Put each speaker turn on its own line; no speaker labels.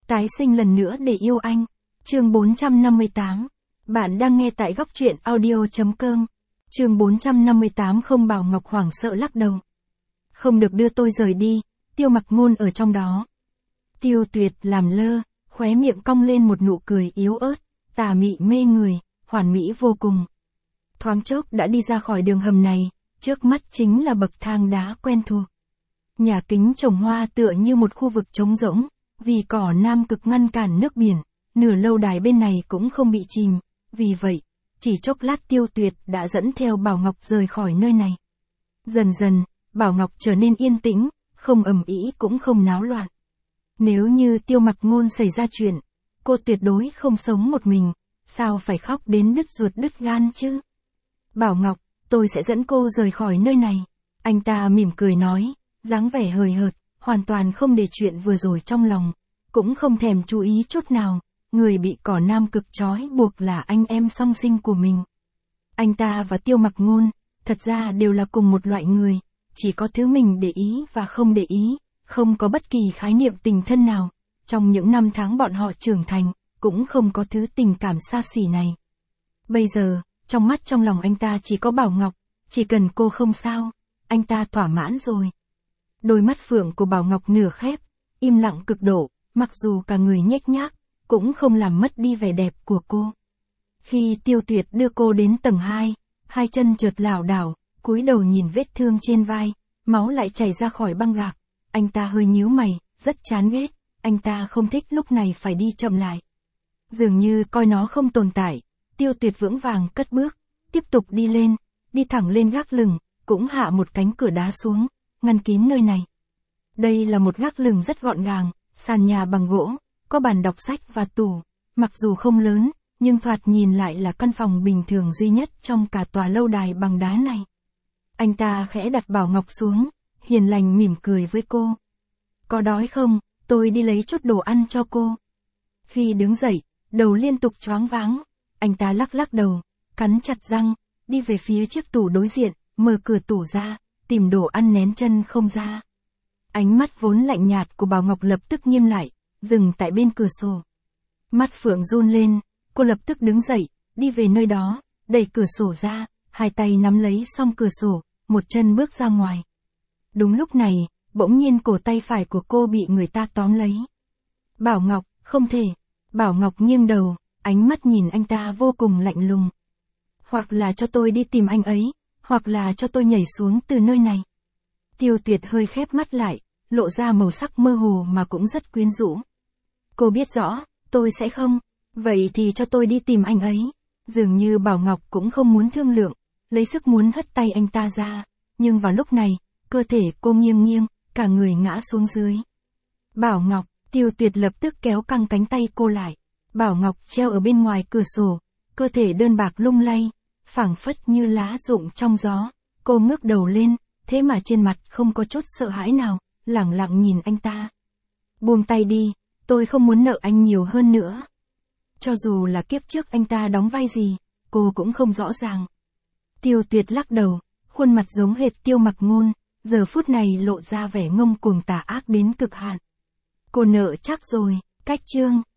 Tái sinh lần nữa để yêu anh. Chương 458. Bạn đang nghe tại góc truyện audio.com. Chương 458 không Bảo Ngọc hoảng sợ lắc đầu. Không được đưa tôi rời đi, Tiêu Mặc Ngôn ở trong đó. Tiêu Tuyệt làm lơ, khóe miệng cong lên một nụ cười yếu ớt, tà mị mê người, hoàn mỹ vô cùng. Thoáng chốc đã đi ra khỏi đường hầm này, trước mắt chính là bậc thang đá quen thuộc. Nhà kính trồng hoa tựa như một khu vực trống rỗng, vì cỏ Nam Cực ngăn cản nước biển, nửa lâu đài bên này cũng không bị chìm, vì vậy, chỉ chốc lát Tiêu Tuyệt đã dẫn theo Bảo Ngọc rời khỏi nơi này. Dần dần, Bảo Ngọc trở nên yên tĩnh, không ầm ĩ cũng không náo loạn. Nếu như Tiêu Mặc Ngôn xảy ra chuyện, cô tuyệt đối không sống một mình, sao phải khóc đến đứt ruột đứt gan chứ? Bảo Ngọc, tôi sẽ dẫn cô rời khỏi nơi này. Anh ta mỉm cười nói, dáng vẻ hời hợt, hoàn toàn không để chuyện vừa rồi trong lòng, cũng không thèm chú ý chút nào, người bị cỏ Nam Cực trói buộc là anh em song sinh của mình. Anh ta và Tiêu Mặc Ngôn, thật ra đều là cùng một loại người, chỉ có thứ mình để ý và không để ý, không có bất kỳ khái niệm tình thân nào, trong những năm tháng bọn họ trưởng thành, cũng không có thứ tình cảm xa xỉ này. Bây giờ, trong mắt trong lòng anh ta chỉ có Bảo Ngọc, chỉ cần cô không sao, anh ta thỏa mãn rồi. Đôi mắt phượng của Bảo Ngọc nửa khép, im lặng cực độ, mặc dù cả người nhếch nhác, cũng không làm mất đi vẻ đẹp của cô. Khi Tiêu Tuyệt đưa cô đến tầng 2, hai chân trượt lảo đảo, cúi đầu nhìn vết thương trên vai, máu lại chảy ra khỏi băng gạc. Anh ta hơi nhíu mày, rất chán ghét, anh ta không thích lúc này phải đi chậm lại. Dường như coi nó không tồn tại, Tiêu Tuyệt vững vàng cất bước, tiếp tục đi lên, đi thẳng lên gác lửng, cũng hạ một cánh cửa đá xuống, ngăn kín nơi này. Đây là một gác lửng rất gọn gàng, sàn nhà bằng gỗ, có bàn đọc sách và tủ, mặc dù không lớn, nhưng thoạt nhìn lại là căn phòng bình thường duy nhất trong cả tòa lâu đài bằng đá này. Anh ta khẽ đặt Bảo Ngọc xuống, hiền lành mỉm cười với cô. Có đói không, tôi đi lấy chút đồ ăn cho cô. Khi đứng dậy, đầu liên tục choáng váng, anh ta lắc lắc đầu, cắn chặt răng, đi về phía chiếc tủ đối diện, mở cửa tủ ra, tìm đồ ăn nén chân không ra. Ánh mắt vốn lạnh nhạt của Bảo Ngọc lập tức nghiêm lại, dừng tại bên cửa sổ. Mắt phượng run lên, cô lập tức đứng dậy, đi về nơi đó, đẩy cửa sổ ra, hai tay nắm lấy song cửa sổ, một chân bước ra ngoài. Đúng lúc này, bỗng nhiên cổ tay phải của cô bị người ta tóm lấy. Bảo Ngọc, không thể. Bảo Ngọc nghiêng đầu, ánh mắt nhìn anh ta vô cùng lạnh lùng. Hoặc là cho tôi đi tìm anh ấy, hoặc là cho tôi nhảy xuống từ nơi này. Tiêu Tuyệt hơi khép mắt lại, lộ ra màu sắc mơ hồ mà cũng rất quyến rũ. Cô biết rõ, tôi sẽ không. Vậy thì cho tôi đi tìm anh ấy. Dường như Bảo Ngọc cũng không muốn thương lượng, lấy sức muốn hất tay anh ta ra. Nhưng vào lúc này, cơ thể cô nghiêng nghiêng, cả người ngã xuống dưới. Bảo Ngọc, Tiêu Tuyệt lập tức kéo căng cánh tay cô lại. Bảo Ngọc treo ở bên ngoài cửa sổ, cơ thể đơn bạc lung lay, phảng phất như lá rụng trong gió. Cô ngước đầu lên, thế mà trên mặt không có chút sợ hãi nào, lẳng lặng nhìn anh ta. Buông tay đi, tôi không muốn nợ anh nhiều hơn nữa. Cho dù là kiếp trước anh ta đóng vai gì, cô cũng không rõ ràng. Tiêu Tuyệt lắc đầu, khuôn mặt giống hệt Tiêu Mặc Ngôn, giờ phút này lộ ra vẻ ngông cuồng tà ác đến cực hạn. Cô nợ chắc rồi, cách chương.